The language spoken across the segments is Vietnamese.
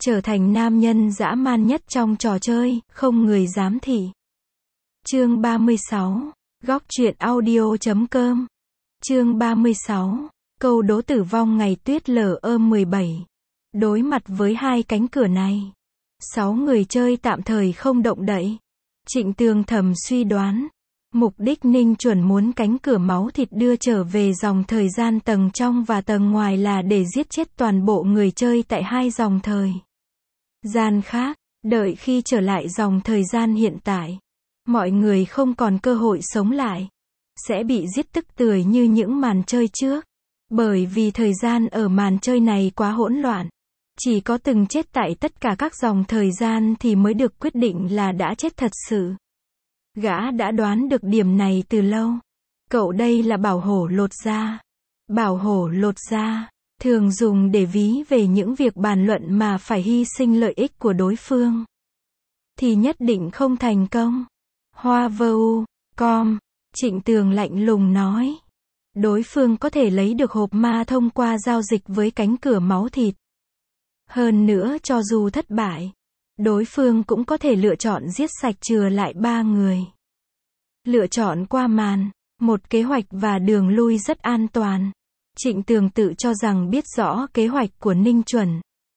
trở thành nam nhân dã man nhất trong trò chơi, không người dám thị. Chương 36. Góc truyện audio.com. Chương 36. Câu đố tử vong ngày tuyết LE17. Đối mặt với hai cánh cửa này, 6 người chơi tạm thời không động đậy. Trịnh Tường thầm suy đoán, mục đích Ninh Chuẩn muốn cánh cửa máu thịt đưa trở về dòng thời gian tầng trong và tầng ngoài là để giết chết toàn bộ người chơi tại hai dòng thời gian khác. Đợi khi trở lại dòng thời gian hiện tại, mọi người không còn cơ hội sống lại, sẽ bị giết tức tưởi như những màn chơi trước. Bởi vì thời gian ở màn chơi này quá hỗn loạn, chỉ có từng chết tại tất cả các dòng thời gian thì mới được quyết định là đã chết thật sự. Gã đã đoán được điểm này từ lâu. Cậu đây là bảo hổ lột da. Bảo hổ lột da thường dùng để ví về những việc bàn luận mà phải hy sinh lợi ích của đối phương thì nhất định không thành công. Hoa vưu, com. Trịnh Tường lạnh lùng nói. Đối phương có thể lấy được hộp ma thông qua giao dịch với cánh cửa máu thịt. Hơn nữa cho dù thất bại, đối phương cũng có thể lựa chọn giết sạch chừa lại 3 người. Lựa chọn qua màn, một kế hoạch và đường lui rất an toàn. Trịnh Tường tự cho rằng biết rõ kế hoạch của Ninh Chuẩn.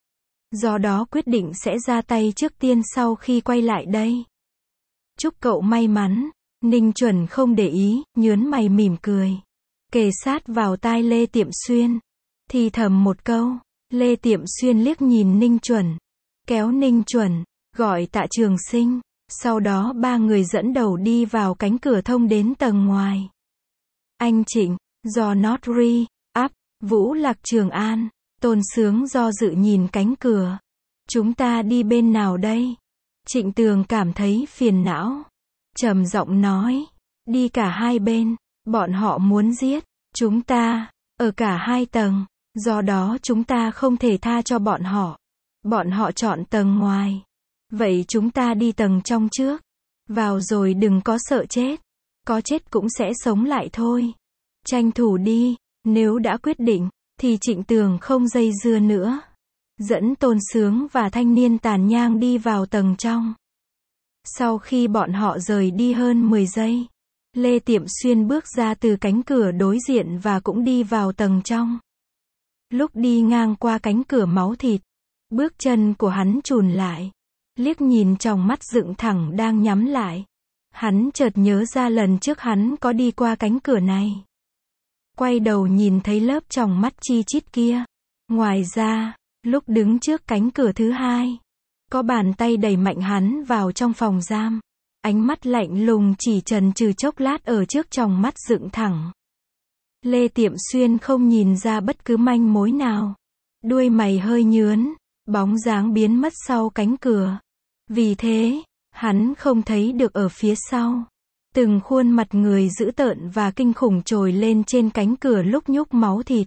Do đó quyết định sẽ ra tay trước tiên sau khi quay lại đây. Chúc cậu may mắn. Ninh Chuẩn không để ý, nhớn mày mỉm cười. Kề sát vào tai Lê Tiệm Xuyên. Thì thầm một câu. Lê Tiệm Xuyên liếc nhìn Ninh Chuẩn. Kéo Ninh Chuẩn, gọi Tạ Trường Sinh. Sau đó 3 người dẫn đầu đi vào cánh cửa thông đến tầng ngoài. Anh Trịnh, do Notary, Up, Vũ Lạc Trường An, Tôn Sướng do dự nhìn cánh cửa. Chúng ta đi bên nào đây? Trịnh Tường cảm thấy phiền não. Trầm giọng nói. Đi cả hai bên. Bọn họ muốn giết chúng ta, ở cả hai tầng. Do đó chúng ta không thể tha cho bọn họ. Bọn họ chọn tầng ngoài. Vậy chúng ta đi tầng trong trước. Vào rồi đừng có sợ chết. Có chết cũng sẽ sống lại thôi. Tranh thủ đi. Nếu đã quyết định, thì Trịnh Tường không dây dưa nữa. Dẫn Tôn Sướng và thanh niên tàn nhang đi vào tầng trong. Sau khi bọn họ rời đi hơn 10 giây, Lê Tiệm Xuyên bước ra từ cánh cửa đối diện và cũng đi vào tầng trong. Lúc đi ngang qua cánh cửa máu thịt, bước chân của hắn chùn lại, liếc nhìn tròng mắt dựng thẳng đang nhắm lại. Hắn chợt nhớ ra lần trước hắn có đi qua cánh cửa này. Quay đầu nhìn thấy lớp tròng mắt chi chít kia. Ngoài ra, lúc đứng trước cánh cửa thứ hai, có bàn tay đẩy mạnh hắn vào trong phòng giam. Ánh mắt lạnh lùng chỉ chần chừ chốc lát ở trước tròng mắt dựng thẳng. Lê Tiệm Xuyên không nhìn ra bất cứ manh mối nào. Đuôi mày hơi nhướn, bóng dáng biến mất sau cánh cửa. Vì thế, hắn không thấy được ở phía sau. Từng khuôn mặt người dữ tợn và kinh khủng trồi lên trên cánh cửa lúc nhúc máu thịt.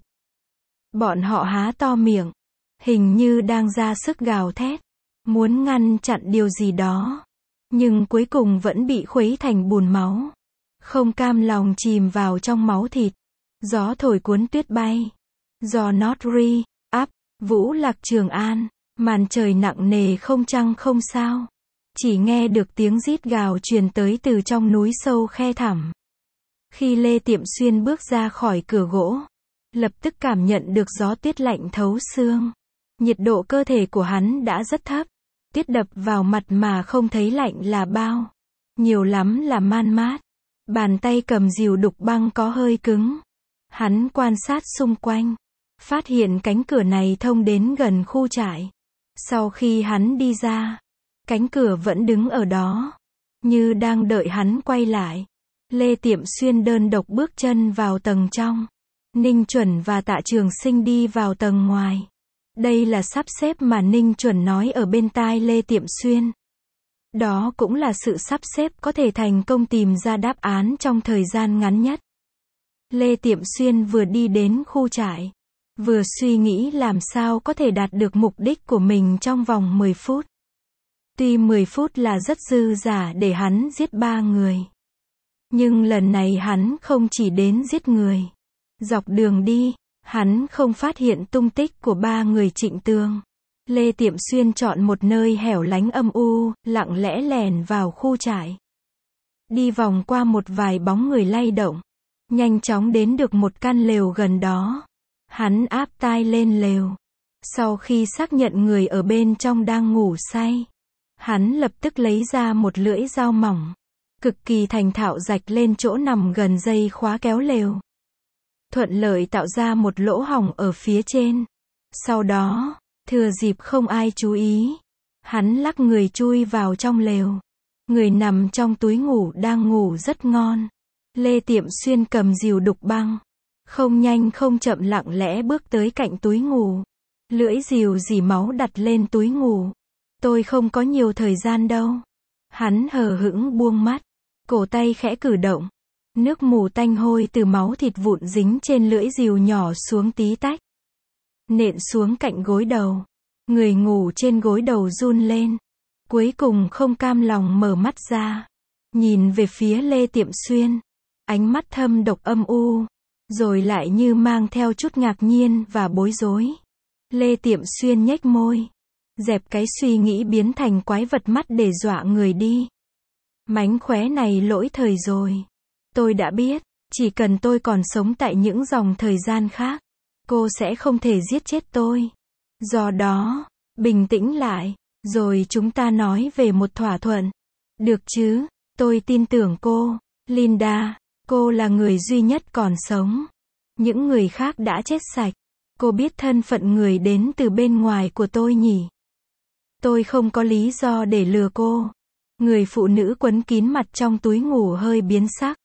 Bọn họ há to miệng, hình như đang ra sức gào thét, muốn ngăn chặn điều gì đó. Nhưng cuối cùng vẫn bị khuấy thành bùn máu. Không cam lòng chìm vào trong máu thịt. Gió thổi cuốn tuyết bay. Do Notary, Up, Vũ Lạc Trường An, màn trời nặng nề không trăng không sao. Chỉ nghe được tiếng rít gào truyền tới từ trong núi sâu khe thẳm. Khi Lê Tiệm Xuyên bước ra khỏi cửa gỗ, lập tức cảm nhận được gió tuyết lạnh thấu xương. Nhiệt độ cơ thể của hắn đã rất thấp. Tuyết đập vào mặt mà không thấy lạnh là bao. Nhiều lắm là man mát. Bàn tay cầm dìu đục băng có hơi cứng. Hắn quan sát xung quanh, phát hiện cánh cửa này thông đến gần khu trại. Sau khi hắn đi ra, cánh cửa vẫn đứng ở đó, như đang đợi hắn quay lại. Lê Tiệm Xuyên đơn độc bước chân vào tầng trong. Ninh Chuẩn và Tạ Trường Sinh đi vào tầng ngoài. Đây là sắp xếp mà Ninh Chuẩn nói ở bên tai Lê Tiệm Xuyên. Đó cũng là sự sắp xếp có thể thành công tìm ra đáp án trong thời gian ngắn nhất. Lê Tiệm Xuyên vừa đi đến khu trại, vừa suy nghĩ làm sao có thể đạt được mục đích của mình trong vòng 10 phút. Tuy 10 phút là rất dư dả để hắn giết 3 người. Nhưng lần này hắn không chỉ đến giết người. Dọc đường đi, hắn không phát hiện tung tích của 3 người Trịnh Tường. Lê Tiệm Xuyên chọn một nơi hẻo lánh âm u, lặng lẽ lèn vào khu trại. Đi vòng qua một vài bóng người lay động. Nhanh chóng đến được một căn lều gần đó. Hắn áp tai lên lều. Sau khi xác nhận người ở bên trong đang ngủ say, hắn lập tức lấy ra một lưỡi dao mỏng, cực kỳ thành thạo rạch lên chỗ nằm gần dây khóa kéo lều. Thuận lợi tạo ra một lỗ hổng ở phía trên. Sau đó, thừa dịp không ai chú ý, hắn lắc người chui vào trong lều. Người nằm trong túi ngủ đang ngủ rất ngon. Lê Tiệm Xuyên cầm rìu đục băng, không nhanh không chậm lặng lẽ bước tới cạnh túi ngủ. Lưỡi rìu rỉ máu đặt lên túi ngủ. Tôi không có nhiều thời gian đâu. Hắn hờ hững buông mắt, cổ tay khẽ cử động. Nước mù tanh hôi từ máu thịt vụn dính trên lưỡi rìu nhỏ xuống tí tách. Nện xuống cạnh gối đầu. Người ngủ trên gối đầu run lên. Cuối cùng không cam lòng mở mắt ra. Nhìn về phía Lê Tiệm Xuyên. Ánh mắt thâm độc âm u. Rồi lại như mang theo chút ngạc nhiên và bối rối. Lê Tiệm Xuyên nhếch môi. Dẹp cái suy nghĩ biến thành quái vật mắt để dọa người đi. Mánh khóe này lỗi thời rồi. Tôi đã biết, chỉ cần tôi còn sống tại những dòng thời gian khác, cô sẽ không thể giết chết tôi. Do đó, bình tĩnh lại, rồi chúng ta nói về một thỏa thuận. Được chứ, tôi tin tưởng cô, Linda, cô là người duy nhất còn sống. Những người khác đã chết sạch. Cô biết thân phận người đến từ bên ngoài của tôi nhỉ? Tôi không có lý do để lừa cô. Người phụ nữ quấn kín mặt trong túi ngủ hơi biến sắc.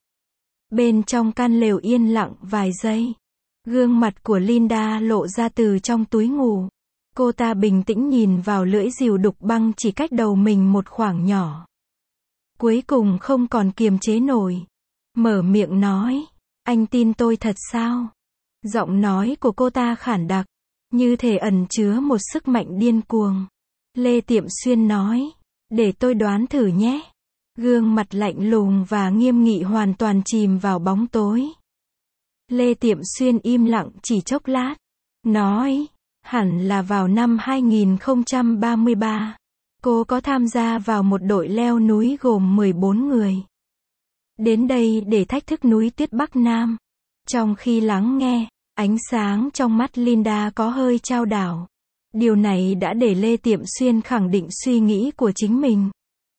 Bên trong căn lều yên lặng vài giây. Gương mặt của Linda lộ ra từ trong túi ngủ. Cô ta bình tĩnh nhìn vào lưỡi rìu đục băng chỉ cách đầu mình một khoảng nhỏ. Cuối cùng không còn kiềm chế nổi. Mở miệng nói, anh tin tôi thật sao? Giọng nói của cô ta khản đặc, như thể ẩn chứa một sức mạnh điên cuồng. Lê Tiệm Xuyên nói, để tôi đoán thử nhé. Gương mặt lạnh lùng và nghiêm nghị hoàn toàn chìm vào bóng tối. Lê Tiệm Xuyên im lặng chỉ chốc lát. Nói, hẳn là vào năm 2033. Cô có tham gia vào một đội leo núi gồm 14 người. Đến đây để thách thức núi tuyết Bắc Nam. Trong khi lắng nghe, ánh sáng trong mắt Linda có hơi chao đảo. Điều này đã để Lê Tiệm Xuyên khẳng định suy nghĩ của chính mình.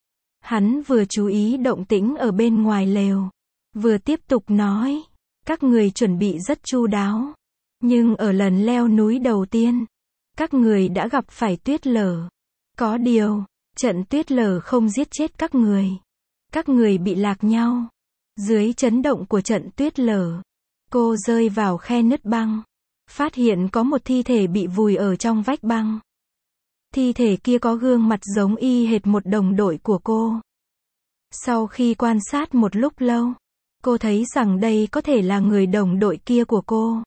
Hắn vừa chú ý động tĩnh ở bên ngoài lều, vừa tiếp tục nói, các người chuẩn bị rất chu đáo. Nhưng ở lần leo núi đầu tiên, các người đã gặp phải tuyết lở. Có điều, trận tuyết lở không giết chết các người. Các người bị lạc nhau. Dưới chấn động của trận tuyết lở, cô rơi vào khe nứt băng. Phát hiện có một thi thể bị vùi ở trong vách băng. Thi thể kia có gương mặt giống y hệt một đồng đội của cô. Sau khi quan sát một lúc lâu, cô thấy rằng đây có thể là người đồng đội kia của cô.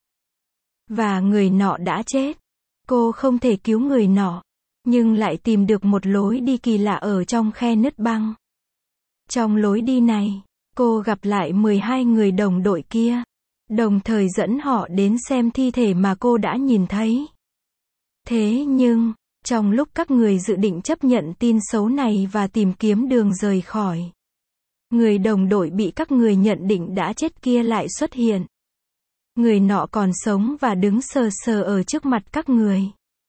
Và người nọ đã chết. Cô không thể cứu người nọ, nhưng lại tìm được một lối đi kỳ lạ ở trong khe nứt băng. Trong lối đi này, cô gặp lại 12 người đồng đội kia, đồng thời dẫn họ đến xem thi thể mà cô đã nhìn thấy. Thế nhưng, trong lúc các người dự định chấp nhận tin xấu này và tìm kiếm đường rời khỏi, người đồng đội bị các người nhận định đã chết kia lại xuất hiện. Người nọ còn sống và đứng sờ sờ ở trước mặt các người.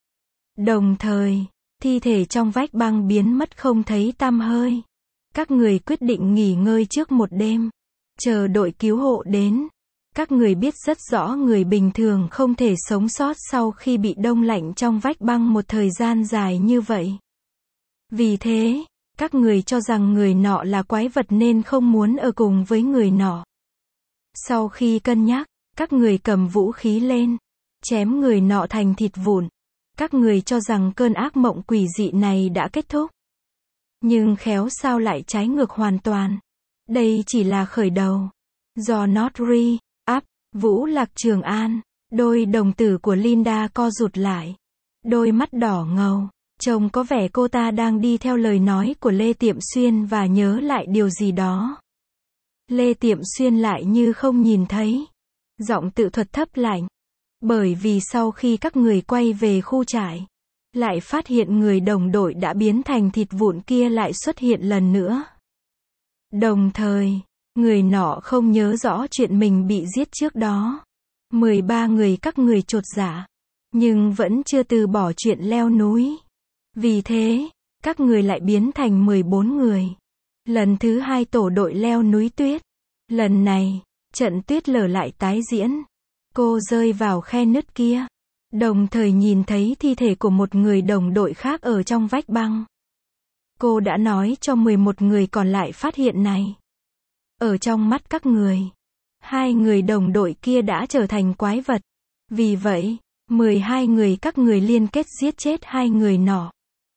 Đồng thời, thi thể trong vách băng biến mất không thấy tăm hơi. Các người quyết định nghỉ ngơi trước một đêm, chờ đội cứu hộ đến. Các người biết rất rõ người bình thường không thể sống sót sau khi bị đông lạnh trong vách băng một thời gian dài như vậy. Vì thế, các người cho rằng người nọ là quái vật nên không muốn ở cùng với người nọ. Sau khi cân nhắc, các người cầm vũ khí lên, chém người nọ thành thịt vụn. Các người cho rằng cơn ác mộng quỷ dị này đã kết thúc. Nhưng khéo sao lại trái ngược hoàn toàn. Đây chỉ là khởi đầu. Do Notary, Up, Vũ Lạc Trường An, đôi đồng tử của Linda co rụt lại. Đôi mắt đỏ ngầu. Trông có vẻ cô ta đang đi theo lời nói của Lê Tiệm Xuyên và nhớ lại điều gì đó. Lê Tiệm Xuyên lại như không nhìn thấy. Giọng tự thuật thấp lạnh. Bởi vì sau khi các người quay về khu trại, lại phát hiện người đồng đội đã biến thành thịt vụn kia lại xuất hiện lần nữa. Đồng thời, người nọ không nhớ rõ chuyện mình bị giết trước đó. 13 người các người chột dạ, nhưng vẫn chưa từ bỏ chuyện leo núi. Vì thế, các người lại biến thành 14 người. Lần thứ 2 tổ đội leo núi tuyết. Lần này, trận tuyết lở lại tái diễn. Cô rơi vào khe nứt kia, đồng thời nhìn thấy thi thể của một người đồng đội khác ở trong vách băng. Cô đã nói cho 11 người còn lại phát hiện này. Ở trong mắt các người, 2 người đồng đội kia đã trở thành quái vật. Vì vậy, 12 người các người liên kết giết chết 2 người nọ.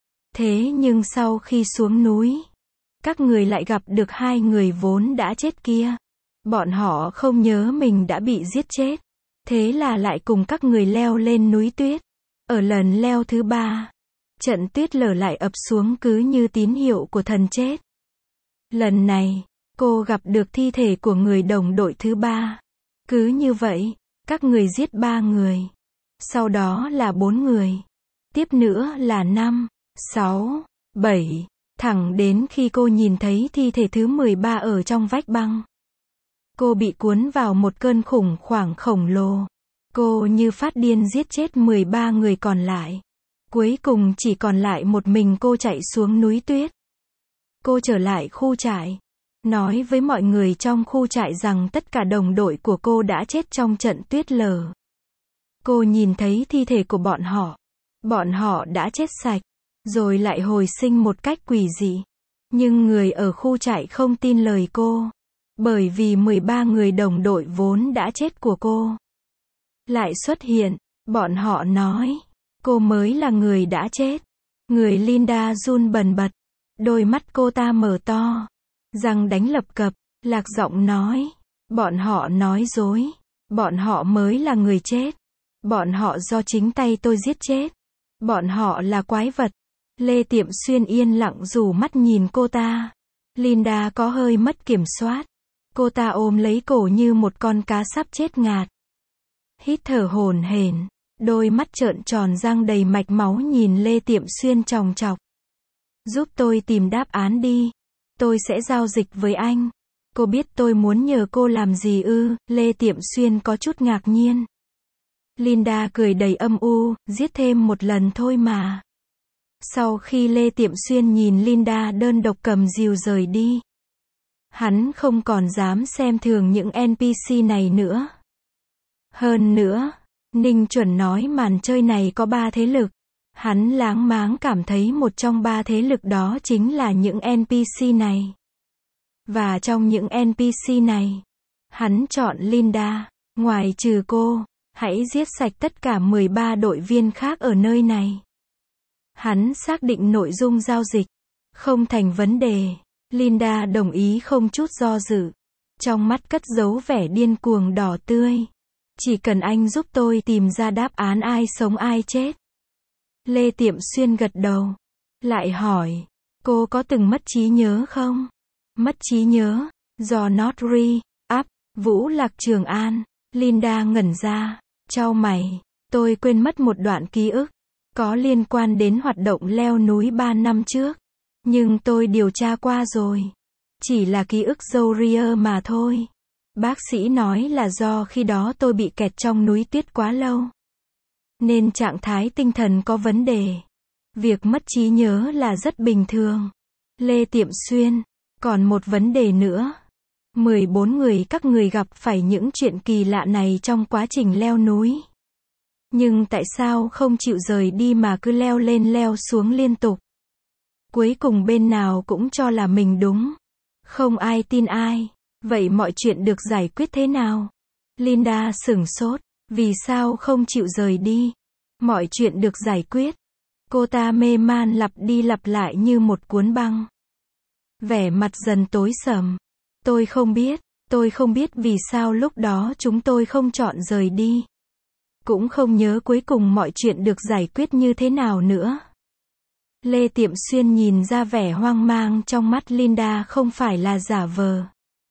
Thế nhưng sau khi xuống núi, các người lại gặp được 2 người vốn đã chết kia. Bọn họ không nhớ mình đã bị giết chết. Thế là lại cùng các người leo lên núi tuyết. Ở lần leo thứ 3, trận tuyết lở lại ập xuống cứ như tín hiệu của thần chết. Lần này, cô gặp được thi thể của người đồng đội thứ 3. Cứ như vậy, các người giết 3 người. Sau đó là 4 người. Tiếp nữa là 5, 6, 7. Thẳng đến khi cô nhìn thấy thi thể thứ 13 ở trong vách băng. Cô bị cuốn vào một cơn khủng hoảng khổng lồ. Cô như phát điên giết chết 13 người còn lại. Cuối cùng chỉ còn lại một mình cô chạy xuống núi tuyết. Cô trở lại khu trại, nói với mọi người trong khu trại rằng tất cả đồng đội của cô đã chết trong trận tuyết lở. Cô nhìn thấy thi thể của bọn họ. Bọn họ đã chết sạch, rồi lại hồi sinh một cách quỷ dị. Nhưng người ở khu trại không tin lời cô. Bởi vì 13 người đồng đội vốn đã chết của cô lại xuất hiện. Bọn họ nói, cô mới là người đã chết. Người Linda run bần bật. Đôi mắt cô ta mở to, răng đánh lập cập, lạc giọng nói. Bọn họ nói dối. Bọn họ mới là người chết. Bọn họ do chính tay tôi giết chết. Bọn họ là quái vật. Lê Tiệm Xuyên yên lặng rủ mắt nhìn cô ta. Linda có hơi mất kiểm soát. Cô ta ôm lấy cổ như một con cá sắp chết ngạt. Hít thở hổn hển, đôi mắt trợn tròn răng đầy mạch máu nhìn Lê Tiệm Xuyên chòng chọc. Giúp tôi tìm đáp án đi. Tôi sẽ giao dịch với anh. Cô biết tôi muốn nhờ cô làm gì ư? Lê Tiệm Xuyên có chút ngạc nhiên. Linda cười đầy âm u, giết thêm một lần thôi mà. Sau khi Lê Tiệm Xuyên nhìn Linda đơn độc cầm rìu rời đi, hắn không còn dám xem thường những NPC này nữa. Hơn nữa, Ninh Chuẩn nói màn chơi này có 3 thế lực. Hắn láng máng cảm thấy một trong 3 thế lực đó chính là những NPC này. Và trong những NPC này, hắn chọn Linda. Ngoài trừ cô, hãy giết sạch tất cả 13 đội viên khác ở nơi này. Hắn xác định nội dung giao dịch không thành vấn đề. Linda đồng ý không chút do dự. Trong mắt cất giấu vẻ điên cuồng đỏ tươi. Chỉ cần anh giúp tôi tìm ra đáp án ai sống ai chết. Lê Tiệm Xuyên gật đầu. Lại hỏi, cô có từng mất trí nhớ không? Mất trí nhớ, do Not Re-Up, Vũ Lạc Trường An. Linda ngẩn ra, chau mày. Tôi quên mất một đoạn ký ức, có liên quan đến hoạt động leo núi 3 năm trước. Nhưng tôi điều tra qua rồi. Chỉ là ký ức dâu ria mà thôi. Bác sĩ nói là do khi đó tôi bị kẹt trong núi tuyết quá lâu. Nên trạng thái tinh thần có vấn đề. Việc mất trí nhớ là rất bình thường. Lê Tiệm Xuyên, còn một vấn đề nữa. 14 người các người gặp phải những chuyện kỳ lạ này trong quá trình leo núi. Nhưng tại sao không chịu rời đi mà cứ leo lên leo xuống liên tục? Cuối cùng bên nào cũng cho là mình đúng. Không ai tin ai. Vậy mọi chuyện được giải quyết thế nào? Linda sửng sốt. Vì sao không chịu rời đi? Mọi chuyện được giải quyết. Cô ta mê man lặp đi lặp lại như một cuốn băng. Vẻ mặt dần tối sầm. Tôi không biết vì sao lúc đó chúng tôi không chọn rời đi. Cũng không nhớ cuối cùng mọi chuyện được giải quyết như thế nào nữa. Lê Tiệm Xuyên nhìn ra vẻ hoang mang trong mắt Linda không phải là giả vờ.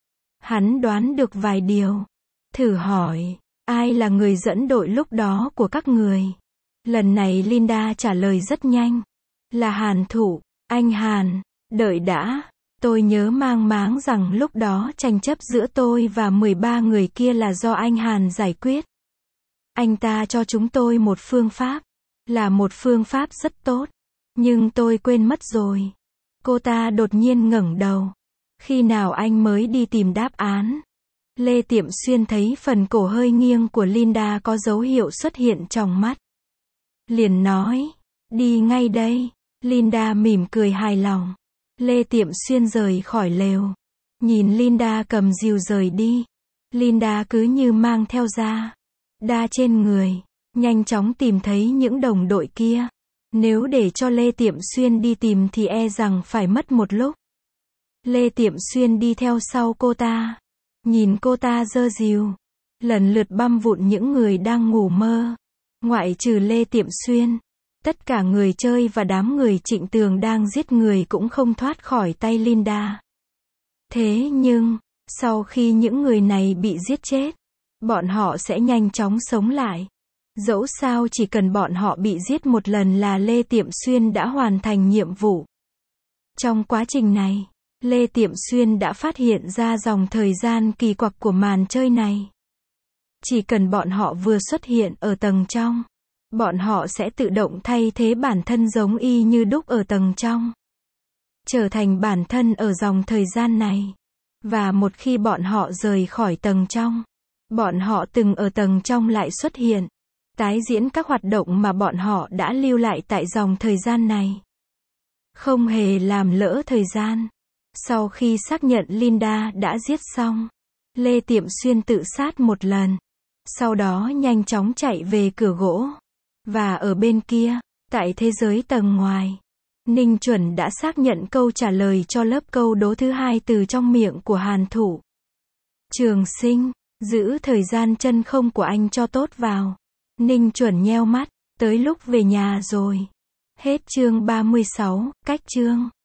Hắn đoán được vài điều. Thử hỏi, ai là người dẫn đội lúc đó của các người? Lần này Linda trả lời rất nhanh. Là Hàn Thụ, anh Hàn, đợi đã. Tôi nhớ mang máng rằng lúc đó tranh chấp giữa tôi và 13 người kia là do anh Hàn giải quyết. Anh ta cho chúng tôi một phương pháp. Là một phương pháp rất tốt. Nhưng tôi quên mất rồi. Cô ta đột nhiên ngẩng đầu. Khi nào anh mới đi tìm đáp án? Lê Tiệm Xuyên thấy phần cổ hơi nghiêng của Linda có dấu hiệu xuất hiện trong mắt. Liền nói, đi ngay đây. Linda mỉm cười hài lòng. Lê Tiệm Xuyên rời khỏi lều. Nhìn Linda cầm rìu rời đi. Linda cứ như mang theo da đa trên người. Nhanh chóng tìm thấy những đồng đội kia. Nếu để cho Lê Tiệm Xuyên đi tìm thì e rằng phải mất một lúc. Lê Tiệm Xuyên đi theo sau cô ta. Nhìn cô ta giơ rìu. Lần lượt băm vụn những người đang ngủ mơ. Ngoại trừ Lê Tiệm Xuyên. Tất cả người chơi và đám người Trịnh Tường đang giết người cũng không thoát khỏi tay Linda. Thế nhưng, sau khi những người này bị giết chết, bọn họ sẽ nhanh chóng sống lại. Dẫu sao chỉ cần bọn họ bị giết một lần là Lê Tiệm Xuyên đã hoàn thành nhiệm vụ. Trong quá trình này, Lê Tiệm Xuyên đã phát hiện ra dòng thời gian kỳ quặc của màn chơi này. Chỉ cần bọn họ vừa xuất hiện ở tầng trong, bọn họ sẽ tự động thay thế bản thân giống y như đúc ở tầng trong. Trở thành bản thân ở dòng thời gian này. Và một khi bọn họ rời khỏi tầng trong, bọn họ từng ở tầng trong lại xuất hiện. Tái diễn các hoạt động mà bọn họ đã lưu lại tại dòng thời gian này. Không hề làm lỡ thời gian. Sau khi xác nhận Linda đã giết xong, Lê Tiệm Xuyên tự sát một lần. Sau đó nhanh chóng chạy về cửa gỗ. Và ở bên kia, tại thế giới tầng ngoài, Ninh Chuẩn đã xác nhận câu trả lời cho lớp câu đố thứ 2 từ trong miệng của Hàn Thụ. Trường Sinh, giữ thời gian chân không của anh cho tốt vào. Ninh Chuẩn nheo mắt, tới lúc về nhà rồi. Hết chương 36, cách chương.